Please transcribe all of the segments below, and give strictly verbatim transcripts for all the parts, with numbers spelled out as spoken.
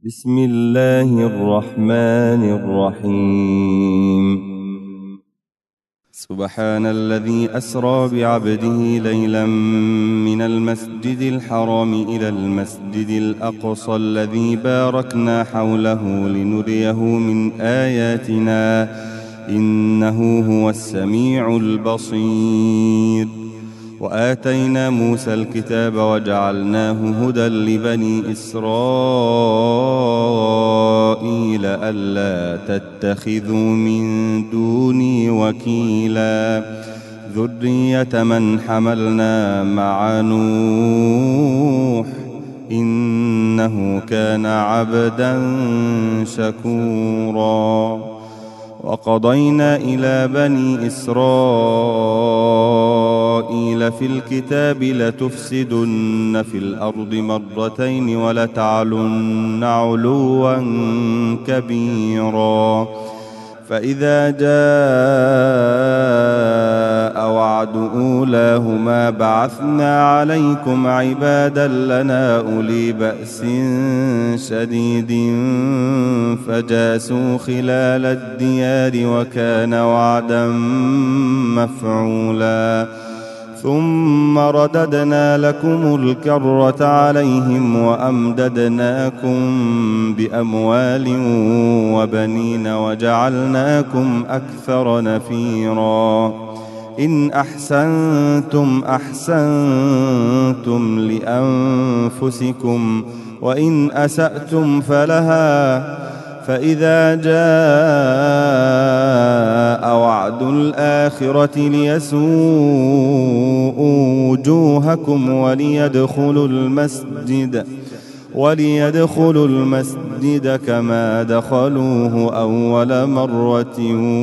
بسم الله الرحمن الرحيم. سبحان الذي أسرى بعبده ليلا من المسجد الحرام إلى المسجد الأقصى الذي باركنا حوله لنريه من آياتنا إنه هو السميع البصير. وآتينا موسى الكتاب وجعلناه هدى لبني إسرائيل ألا تتخذوا من دوني وكيلا ذرية من حملنا مع نوح إنه كان عبدا شكورا. وقضينا إلى بني إسرائيل في الكتاب لتفسدن في الأرض مرتين ولتعلن علوا كبيرا. فإذا جاء وعد أولاهما بعثنا عليكم عبادا لنا أولي بأس شديد فجاسوا خلال الديار وكان وعدا مفعولا. ثم رددنا لكم الكرة عليهم وأمددناكم بأموال وبنين وجعلناكم أكثر نفيرا. إن أحسنتم أحسنتم لأنفسكم وإن أسأتم فلها. فإذا جاء وعد الآخرة ليسوءوا وجوهكم وليدخلوا المسجد وليدخلوا المسجد كما دخلوه أول مرة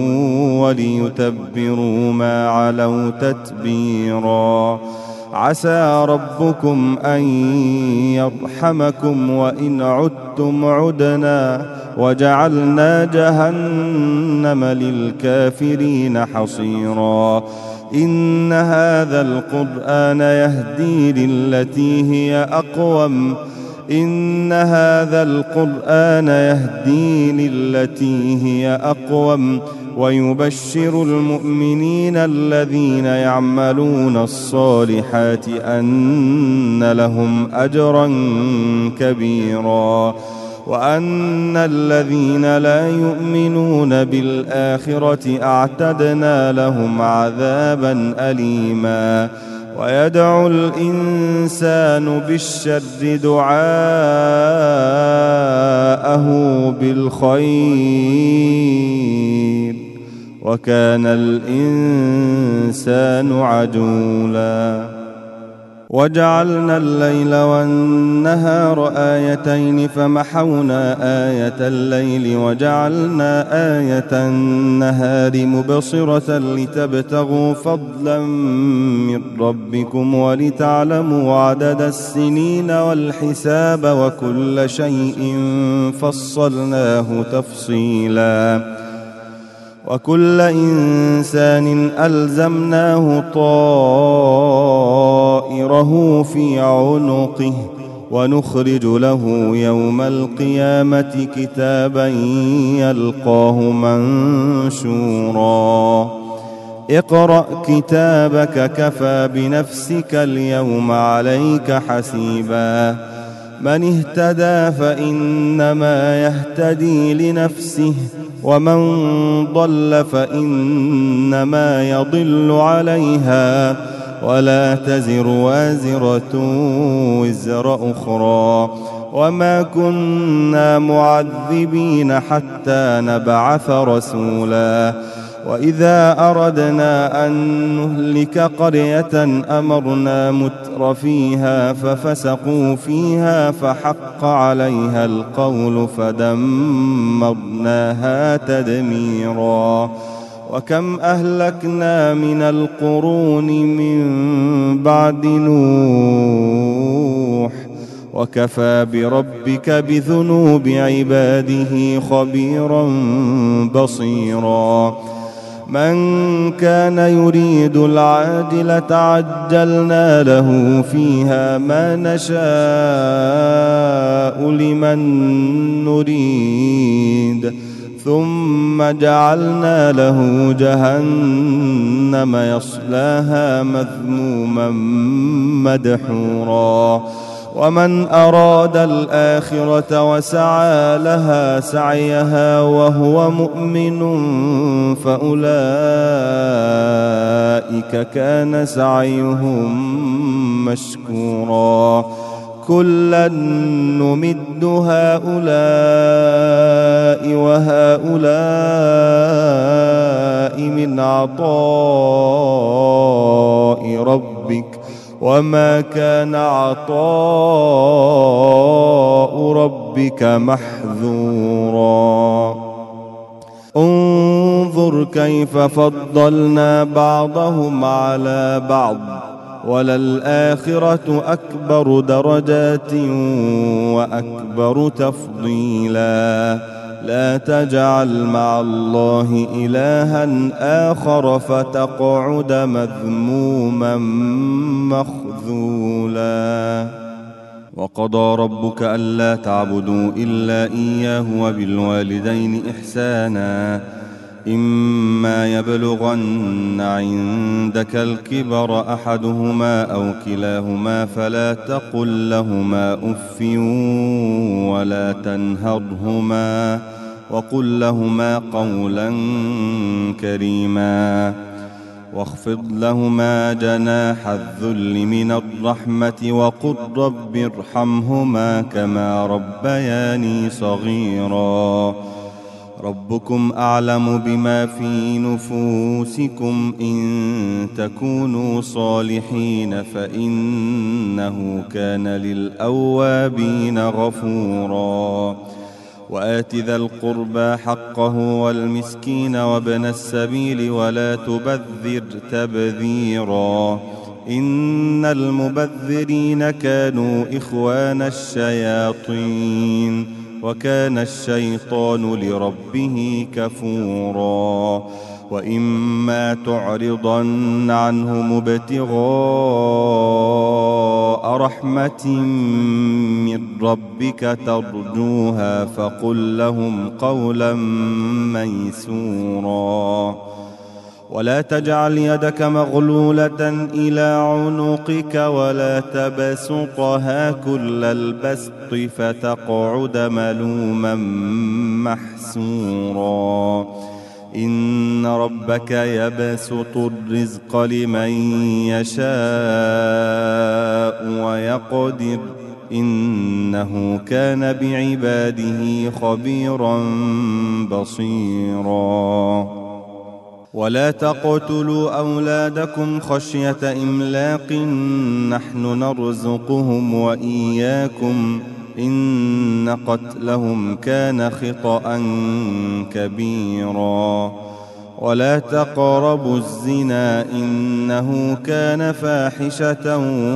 وليتبروا ما علوا تتبيرا. عسى ربكم أن يرحمكم وإن عدتم عدنا وجعلنا جهنم للكافرين حصيرا. إن هذا القرآن يهدي للتي هي أقوم إن هذا القرآن يهدي للتي هي أقوم ويبشر المؤمنين الذين يعملون الصالحات أن لهم أجرا كبيرا وأن الذين لا يؤمنون بالآخرة أعتدنا لهم عذابا أليما. ويدعو الإنسان بالشر دعاءه بالخير وكان الإنسان عجولا. وجعلنا الليل والنهار آيتين فمحونا آية الليل وجعلنا آية النهار مبصرة لتبتغوا فضلا من ربكم ولتعلموا عدد السنين والحساب وكل شيء فصلناه تفصيلا. وكل إنسان ألزمناه طائره في عنقه ونخرج له يوم القيامة كتابا يلقاه منشورا. اقرأ كتابك كفى بنفسك اليوم عليك حسيبا. من اهتدى فإنما يهتدي لنفسه ومن ضل فإنما يضل عليها ولا تزر وازرة وزر أخرى وما كنا معذبين حتى نبعث رسولا. وإذا أردنا أن نهلك قرية أمرنا متر فيها ففسقوا فيها فحق عليها القول فدمرناها تدميرا. وكم أهلكنا من القرون من بعد نوح وكفى بربك بذنوب عباده خبيرا بصيرا. من كان يريد العاجلة عجلنا له فيها ما نشاء لمن نريد ثم جعلنا له جهنم يصلاها مذموما مدحورا ومن أراد الآخرة وسعى لها سعيها وهو مؤمن فأولئك كان سعيهم مشكورا كلا نمد هؤلاء وهؤلاء من عطاء ربك وما كان عطاء ربك محذورا انظر كيف فضلنا بعضهم على بعض وللآخرة أكبر درجات وأكبر تفضيلا لا تجعل مع الله إلها آخر فتقعد مذموما مخذولا وقضى ربك ألا تعبدوا إلا إياه وبالوالدين إحسانا إما يبلغن عندك الكبر أحدهما أو كلاهما فلا تقل لهما أف ولا تنهرهما وقل لهما قولا كريما واخفض لهما جناح الذل من الرحمة وقل رب ارحمهما كما ربياني صغيرا ربكم أعلم بما في نفوسكم إن تكونوا صالحين فإنه كان للأوابين غفورا وآت ذا القربى حقه والمسكين وابن السبيل ولا تبذر تبذيرا إن المبذرين كانوا إخوان الشياطين وكان الشيطان لربه كفورا وإما تعرضن عنهم ابتغاء رحمة من ربك ترجوها فقل لهم قولا ميسورا ولا تجعل يدك مغلولة إلى عنقك ولا تبسطها كل البسط فتقعد ملوما محسورا إن ربك يبسط الرزق لمن يشاء ويقدر إنه كان بعباده خبيرا بصيرا ولا تقتلوا أولادكم خشية إملاق نحن نرزقهم وإياكم إن قتلهم كان خطأ كبيرا ولا تقربوا الزنا إنه كان فاحشة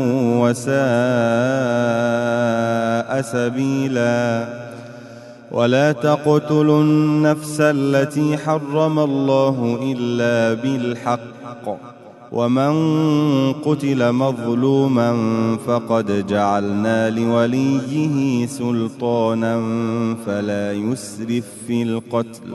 وساء سبيلا ولا تقتلوا النفس التي حرم الله إلا بالحق ومن قتل مظلوما فقد جعلنا لوليه سلطانا فلا يسرف في القتل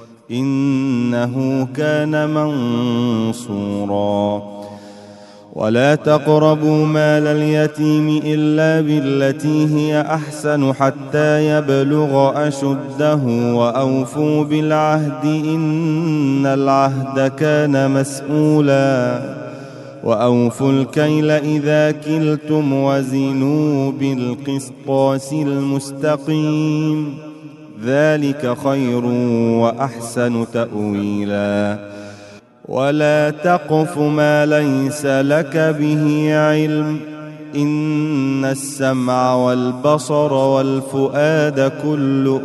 إنه كان منصورا ولا تقربوا مال اليتيم إلا بالتي هي أحسن حتى يبلغ أشده وأوفوا بالعهد إن العهد كان مسؤولا وأوفوا الكيل إذا كلتم وزنوا بالقسطاس المستقيم ذلك خير وأحسن تأويلا ولا تقف ما ليس لك به علم إن السمع والبصر والفؤاد كل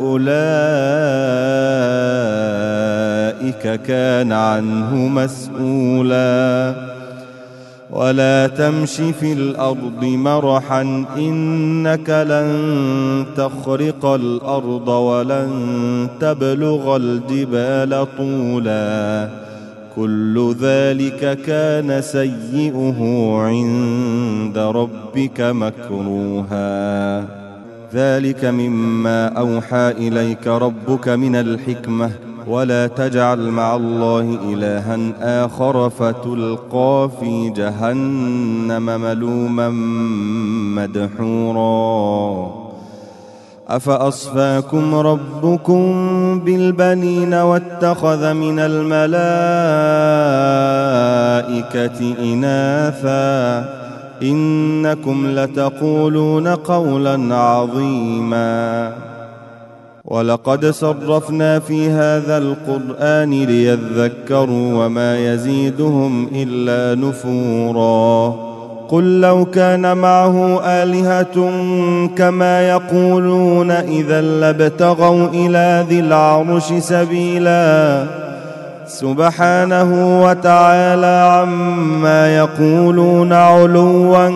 أولئك كان عنه مسؤولا ولا تمش في الأرض مرحا إنك لن تخرق الأرض ولن تبلغ الجبال طولا كل ذلك كان سيئه عند ربك مكروها. ذلك مما أوحى إليك ربك من الحكمة، ولا تجعل مع الله إلها آخر فتلقى في جهنم ملوما مدحورا. أفأصفاكم ربكم بالبنين واتخذ من الملائكة إناثا إنكم لتقولون قولا عظيما. ولقد صرفنا في هذا القرآن ليذكروا وما يزيدهم إلا نفورا. قل لو كان معه آلهة كما يقولون إذا لابتغوا إلى ذي العرش سبيلا. سبحانه وتعالى عما يقولون علوا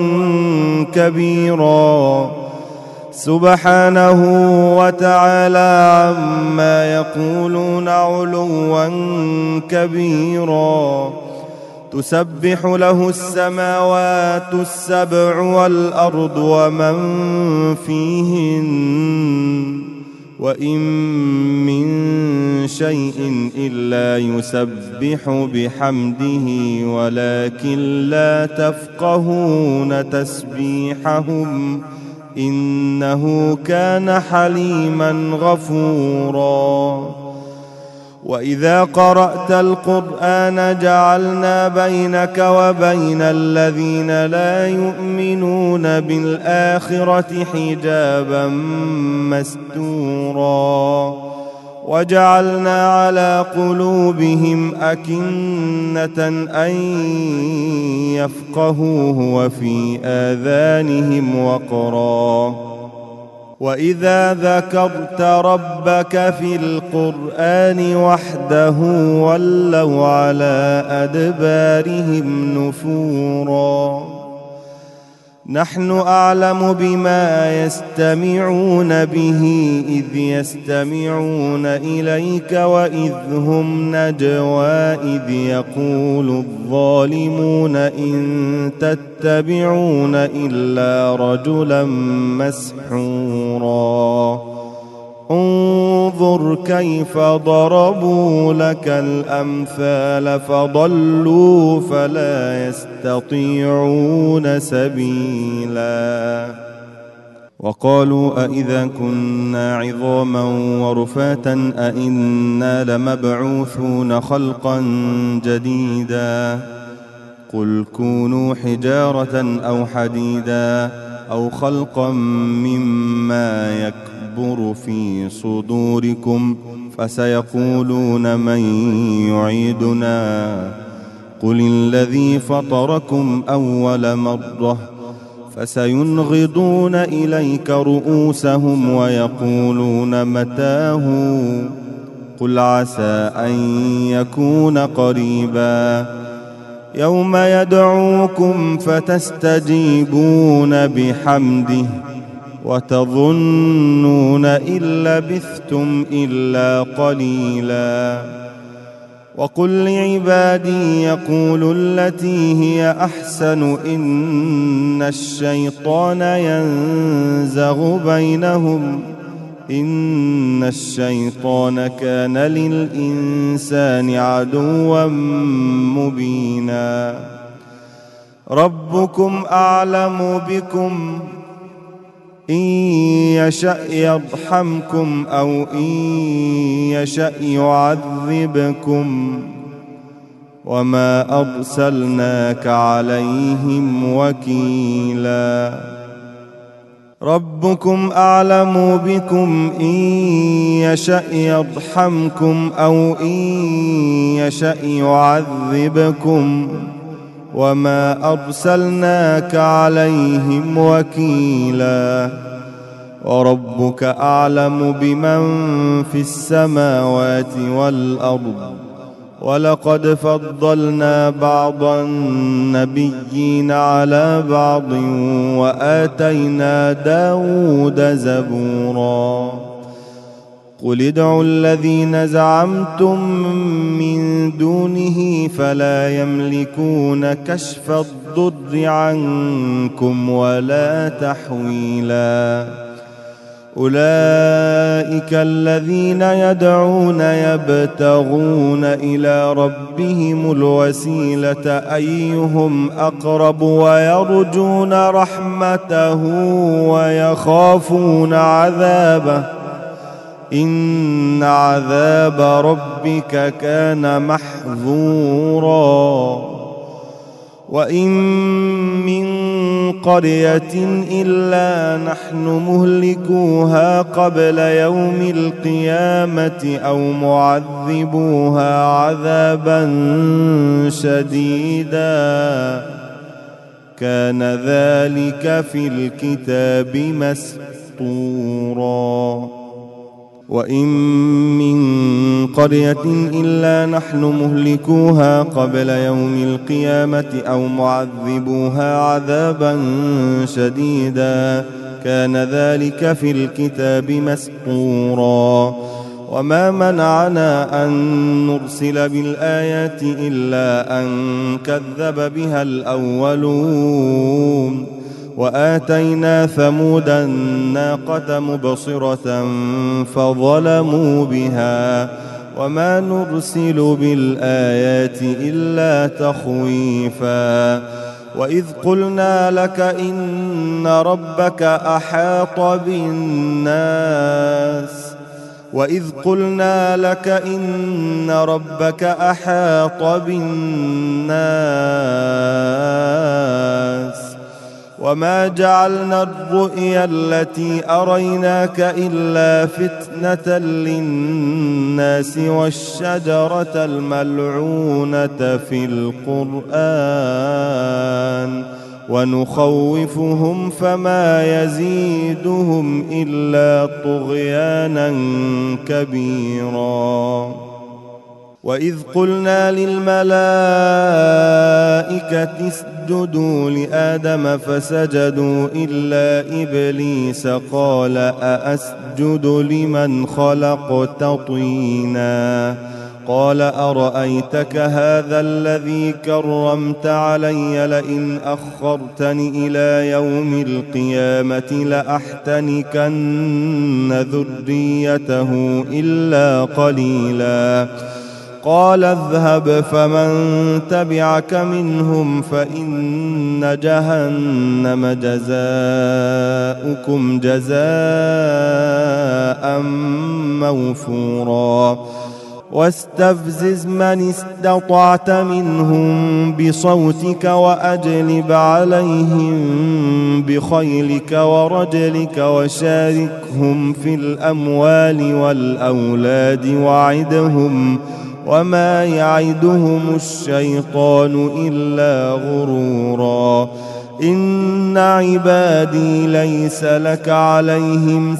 كبيرا. سبحانه وتعالى عما يقولون علوا كبيرا. تسبح له السماوات السبع والأرض ومن فيهن وإن من شيء إلا يسبح بحمده ولكن لا تفقهون تسبيحهم إنه كان حليما غفورا. وإذا قرأت القرآن جعلنا بينك وبين الذين لا يؤمنون بالآخرة حجابا مستورا. وجعلنا على قلوبهم أكنة أن يفقهوه وفي آذانهم وقرا. وإذا ذكرت ربك في القرآن وحده ولوا على أدبارهم نفورا. نحن أعلم بما يستمعون به إذ يستمعون إليك وإذ هم نجوى إذ يقول الظالمون إن تتبعون إلا رجلا مسحورا. انظر كيف ضربوا لك الأمثال فضلوا فلا يستطيعون سبيلا. وقالوا أئذا كنا عظاما ورفاتا أئنا لمبعوثون خلقا جديدا. قل كونوا حجارة أو حديدا أو خلقا مما يكبر في صدوركم فسيقولون من يعيدنا قل الذي فطركم أول مرة فسينغضون إليك رؤوسهم ويقولون متاه قل عسى أن يكون قريبا. يوم يدعوكم فتستجيبون بحمده وتظنون إن لبثتم إلا قليلا. وقل لعبادي يقولوا التي هي أحسن إن الشيطان ينزغ بينهم إن الشيطان كان للإنسان عدوا مبينا. ربكم أعلم بكم إن يشأ يرحمكم أو إن يشأ يعذبكم وما أرسلناك عليهم وكيلا. ربكم أعلم بكم إن يشأ يرحمكم أو إن يشأ يعذبكم وما أرسلناك عليهم وكيلا. وربك أعلم بمن في السماوات والأرض ولقد فضلنا بعض النبيين على بعض وآتينا داود زبورا. قل ادعوا الذين زعمتم من دونه فلا يملكون كشف الضر عنكم ولا تحويلا أولئك الذين يدعون يبتغون إلى ربهم الوسيلة أيهم أقرب ويرجون رحمته ويخافون عذابه إن عذاب ربك كان محذورا وإن من قرية إلا نحن مهلكوها قبل يوم القيامة أو معذبوها عذابا شديدا كان ذلك في الكتاب مسطورا وإن من قرية إلا نحن مهلكوها قبل يوم القيامة أو معذبوها عذابا شديدا كان ذلك في الكتاب مسطورا وما منعنا أن نرسل بالآيات إلا أن كذب بها الأولون وآتينا ثمود الناقة مبصرة فظلموا بها وما نرسل بالآيات إلا تخويفا وإذ قلنا لك إن ربك أحاط بالناس وإذ قلنا لك إن ربك أحاط بالناس وما جعلنا الرؤيا التي أريناك إلا فتنة للناس والشجرة الملعونة في القرآن ونخوفهم فما يزيدهم إلا طغيانا كبيرا وإذ قلنا للملائكة اسجدوا لآدم فسجدوا إلا إبليس قال أأسجد لمن خلقت طينا قال أرأيتك هذا الذي كرمت علي لئن أخرتني إلى يوم القيامة لأحتنكن ذريته إلا قليلا قال اذهب فمن تبعك منهم فإن جهنم جزاؤكم جزاء موفورا واستفزز من استطعت منهم بصوتك وأجلب عليهم بخيلك ورجلك وشاركهم في الأموال والأولاد وعدهم وما يعدهم الشيطان إلا غرورا إن عبادي ليس لك عليهم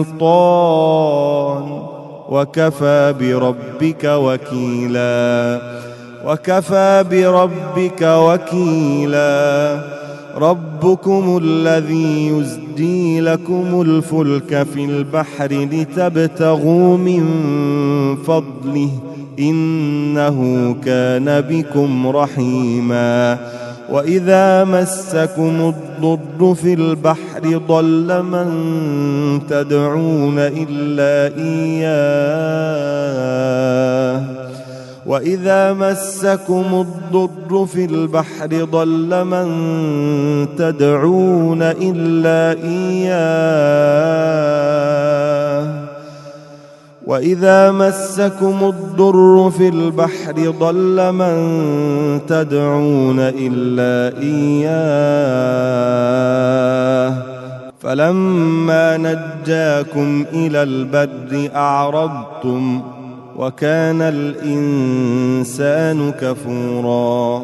سلطان وكفى بربك وكيلا وكفى بربك وكيلا ربكم الذي يزجي لكم الفلك في البحر لتبتغوا من فضله إنه كان بكم رحيما وإذا مسكم الضر في البحر ضل من تدعون إلا إياه وإذا مسكم الضر في البحر ضل من تدعون إلا إياه وإذا مسكم الضر في البحر ضل من تدعون إلا إياه فلما نجاكم إلى البر أعرضتم وكان الإنسان كفورا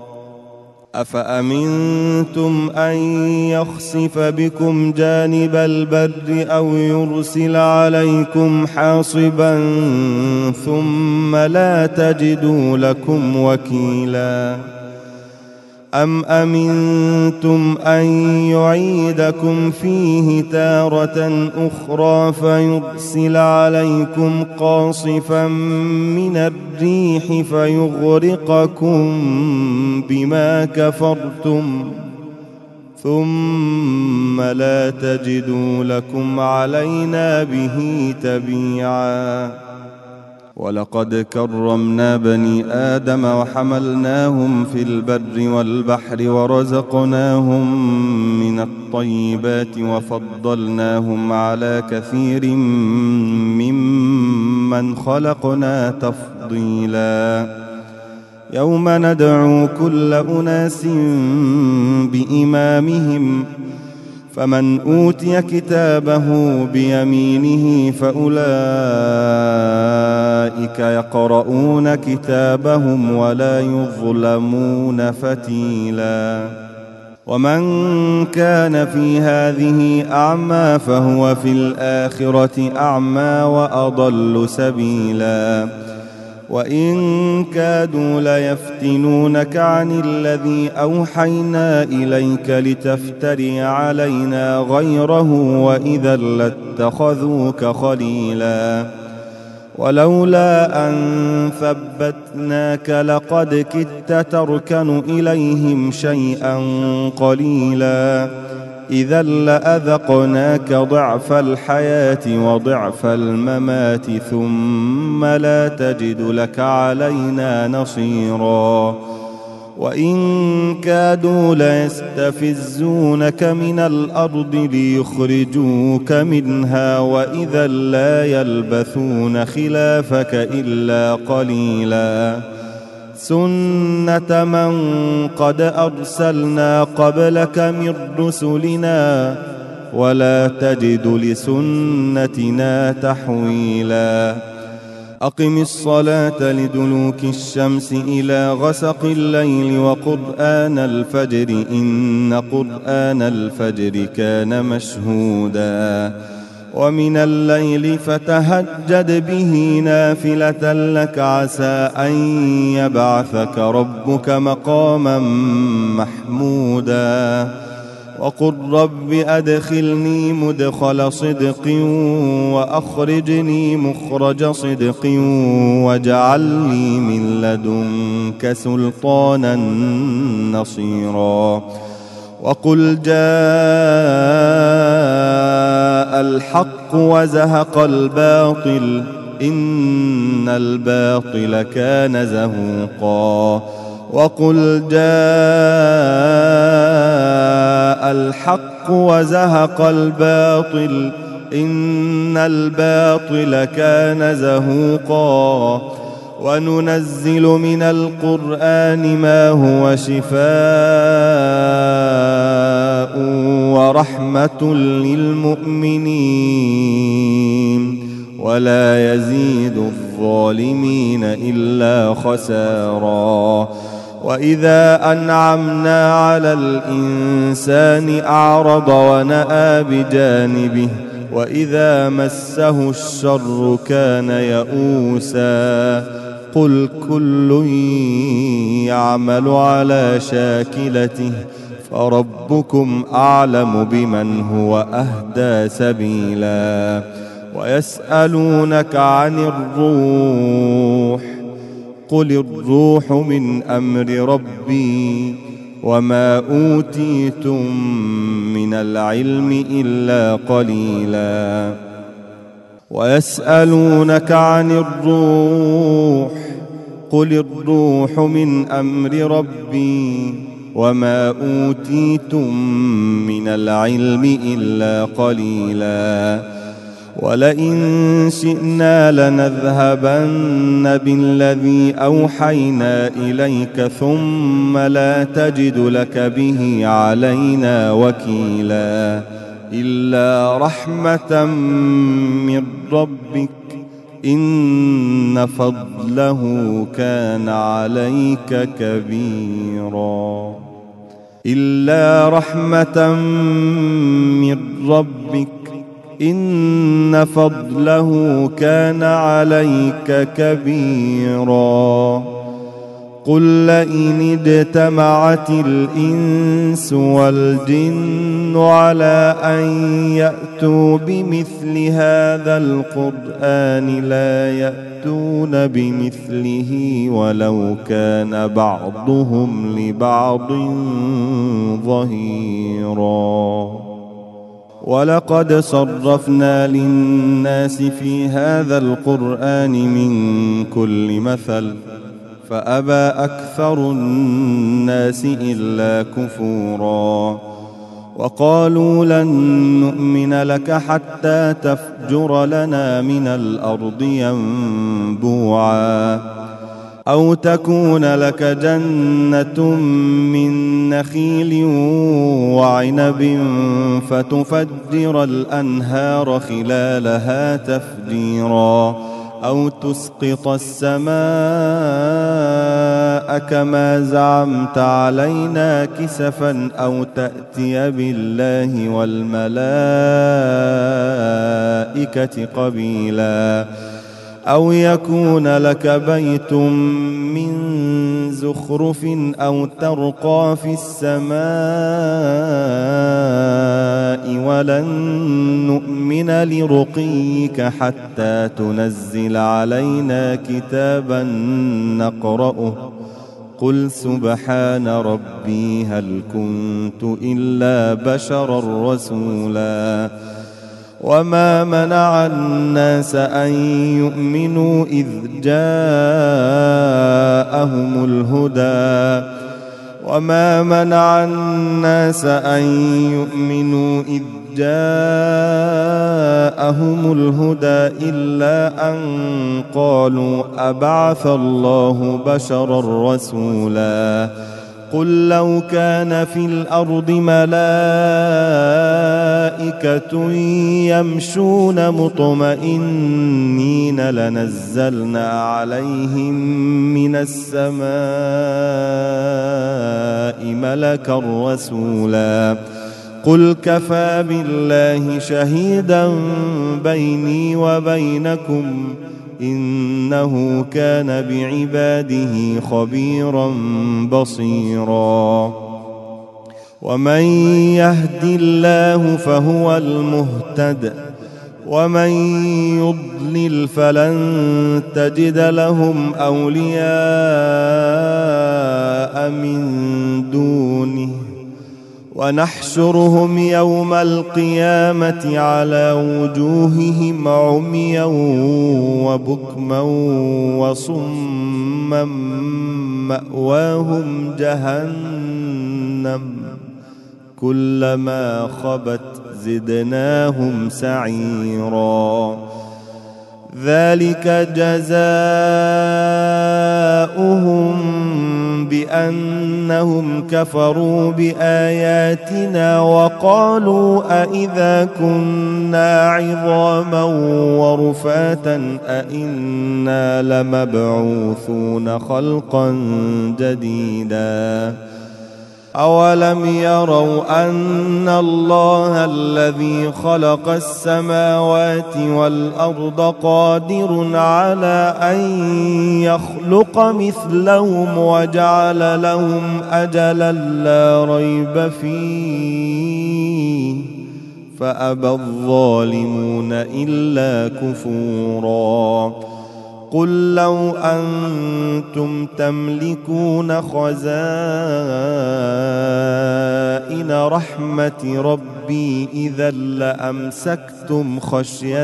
أفأمنتم أن يخسف بكم جانب البر أو يرسل عليكم حاصبا ثم لا تجدوا لكم وكيلا أم أمنتم أن يعيدكم فيه تارة أخرى فيرسل عليكم قاصفا من الريح فيغرقكم بما كفرتم ثم لا تجدوا لكم علينا به تبيعا. ولقد كرمنا بني آدم وحملناهم في البر والبحر ورزقناهم من الطيبات وفضلناهم على كثير ممن خلقنا تفضيلا. يوم ندعو كل أناس بإمامهم فمن أوتي كتابه بيمينه فأولئك يقرؤون كتابهم ولا يظلمون فتيلا. ومن كان في هذه أعمى فهو في الآخرة أعمى وأضل سبيلا. وإن كادوا ليفتنونك عن الذي أوحينا إليك لتفتري علينا غيره وإذا لاتخذوك خليلا. ولولا أن ثبتناك لقد كدت تركن إليهم شيئا قليلا. إذا لأذقناك ضعف الحياة وضعف الممات ثم لا تجد لك علينا نصيرا. وإن كادوا ليستفزونك من الأرض ليخرجوك منها وإذا لا يلبثون خلافك إلا قليلا. سنة من قد أرسلنا قبلك من رسلنا ولا تجد لسنتنا تحويلا. أقم الصلاة لدلوك الشمس إلى غسق الليل وقرآن الفجر إن قرآن الفجر كان مشهودا. ومن الليل فتهجد به نافلة لك عسى أن يبعثك ربك مقاما محمودا. وقل رب أدخلني مدخل صدق وأخرجني مخرج صدق واجعل لي من لدنك سلطانا نصيرا. وقل جاء الحق وزهق الباطل إن الباطل كان زهوقا. وقل جاء الحق وزهق الباطل إن الباطل كان زهوقا. وننزل من القرآن ما هو شفاء ورحمة للمؤمنين ولا يزيد الظالمين إلا خسارا. وإذا أنعمنا على الإنسان أعرض ونأى بجانبه وإذا مسه الشر كان يئوسا. قل كل يعمل على شاكلته فربكم أعلم بمن هو أهدى سبيلا. ويسألونك عن الروح قل الروح من أمر ربي وما أوتيتم من العلم إلا قليلا. ويسألونك عن الروح قل الروح من أمر ربي وما أوتيتم من العلم إلا قليلا. ولئن شئنا لنذهبن بالذي أوحينا إليك ثم لا تجد لك به علينا وكيلا. إلا رحمة من ربك إن فضله كان عليك كبيرا. إلا رحمة من ربك إن فضله كان عليك كبيرا. قل لئن اجتمعت الإنس والجن على أن يأتوا بمثل هذا القرآن لا يأتون بمثله ولو كان بعضهم لبعض ظهيرا. ولقد صرفنا للناس في هذا القرآن من كل مثل فأبى أكثر الناس إلا كفورا. وقالوا لن نؤمن لك حتى تفجر لنا من الأرض ينبوعا أو تكون لك جنة من نخيل وعنب فتفجر الأنهار خلالها تفجيرا أو تسقط السماء كما زعمت علينا كسفا أو تأتي بالله والملائكة قبيلا أو يكون لك بيت من زخرف أو ترقى في السماء ولن نؤمن لرقيك حتى تنزل علينا كتابا نقرأه قل سبحان ربي هل كنت إلا بشرا رسولا. وما منع الناس أن يؤمنوا إذ جاءهم الهدى وما منع الناس أن يؤمنوا إذ جاءهم الهدى إلا أن قالوا أبعث الله بشرا رسولا. قل لو كان في الأرض ملائكة يمشون مطمئنين لنزلنا عليهم من السماء ملكا رسولا. قل كفى بالله شهيدا بيني وبينكم إنه كان بعباده خبيرا بصيرا. ومن يهد الله فهو المهتد ومن يضلل فلن تجد لهم أولياء من دونه ونحشرهم يوم القيامة على وجوههم عميا وبكما وصما مأواهم جهنم كلما خبت زدناهم سعيرا. ذلك جزاؤهم بأنهم كفروا بآياتنا وقالوا أئذا كنا عظاما ورفاتا أئنا لمبعوثون خلقا جديدا. أولم يروا أن الله الذي خلق السماوات والأرض قادر على أن يخلق مثلهم وجعل لهم أجلا لا ريب فيه فأبى الظالمون إلا كفورا. قل لو أنتم تملكون خزائن رحمة ربي إذا لأمسكتم خشية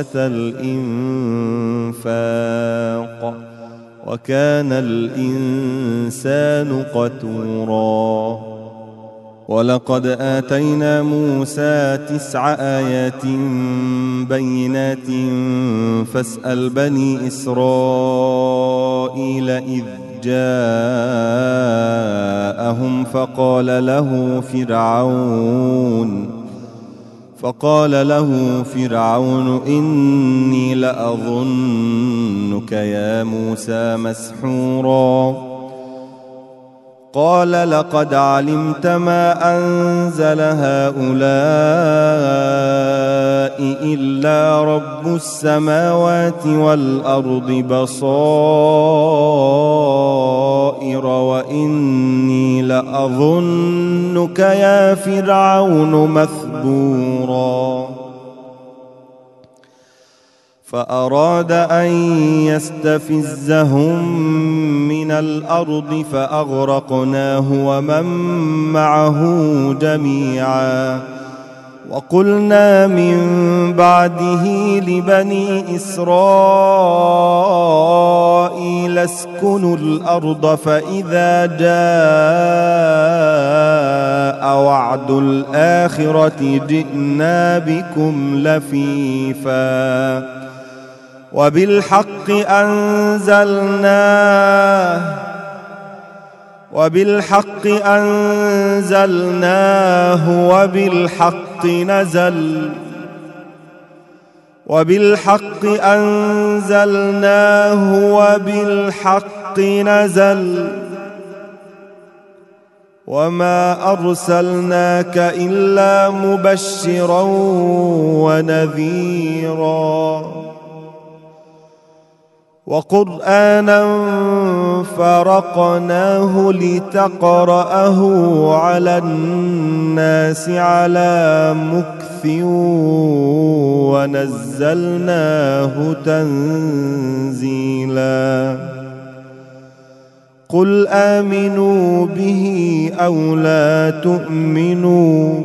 الإنفاق وكان الإنسان قتورا. ولقد آتينا موسى تسع آيات بينات فاسأل بني إسرائيل إذ جاءهم فقال له فرعون فقال له فرعون إني لأظنك يا موسى مسحورا. قال لقد علمت ما أنزل هؤلاء إلا رب السماوات والأرض بصائر وإني لأظنك يا فرعون مثبورا فأراد أن يستفزهم من الأرض فأغرقناه ومن معه جميعا وقلنا من بعده لبني إسرائيل اسكنوا الأرض فإذا جاء وعد الآخرة جئنا بكم لفيفا وبالحق أنزلناه وبالحق أنزلناه وبالحق نزل وبالحق أنزلناه وبالحق نزل وما أرسلناك إلا مبشرا ونذيرا وقرآنا فرقناه لتقرأه على الناس على مكث ونزلناه تنزيلا قل آمنوا به أو لا تؤمنوا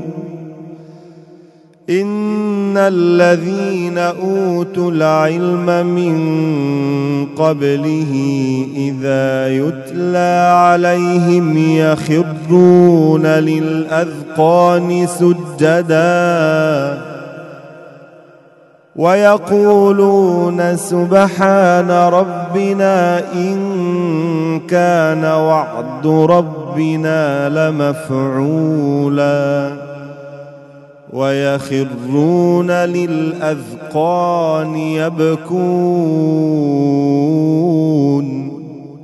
إن الذين أوتوا العلم من قبله إذا يتلى عليهم يخرون للأذقان سجدا ويقولون سبحان ربنا إن كان وعد ربنا لمفعولا ويخرون للأذقان يبكون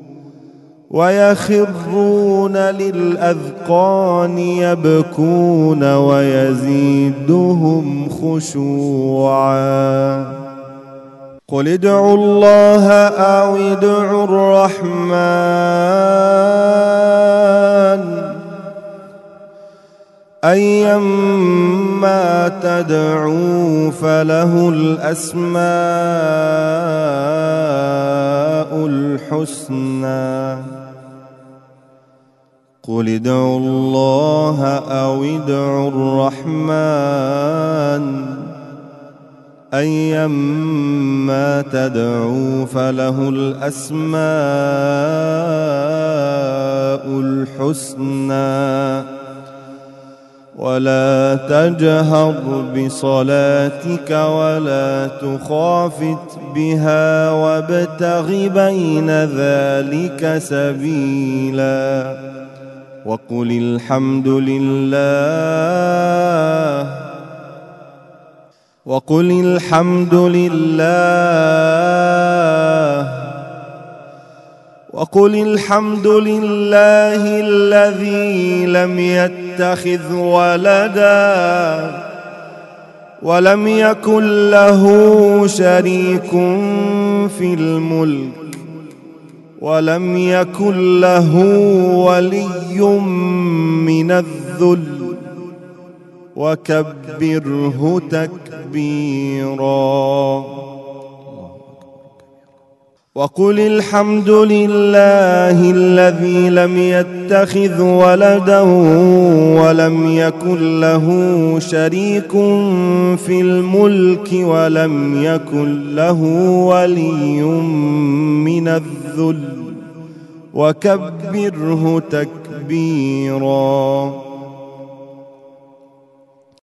ويخرون للأذقان يبكون ويزيدهم خشوعا قل ادعوا الله أو ادعوا الرحمن أيما تدعوا فله الأسماء الحسنى قل ادعوا الله أو ادعوا الرحمن أيما تدعوا فله الأسماء الحسنى ولا تجهر بصلاتك ولا تخافت بها وابتغ بين ذلك سبيلا وقل الحمد لله وقل الحمد لله وقل الحمد لله الذي لم يتخذ ولدا ولم يكن له شريك في الملك ولم يكن له ولي من الذل وكبره تكبيرا وقل الحمد لله الذي لم يتخذ ولدا ولم يكن له شريك في الملك ولم يكن له ولي من الذل وكبره تكبيرا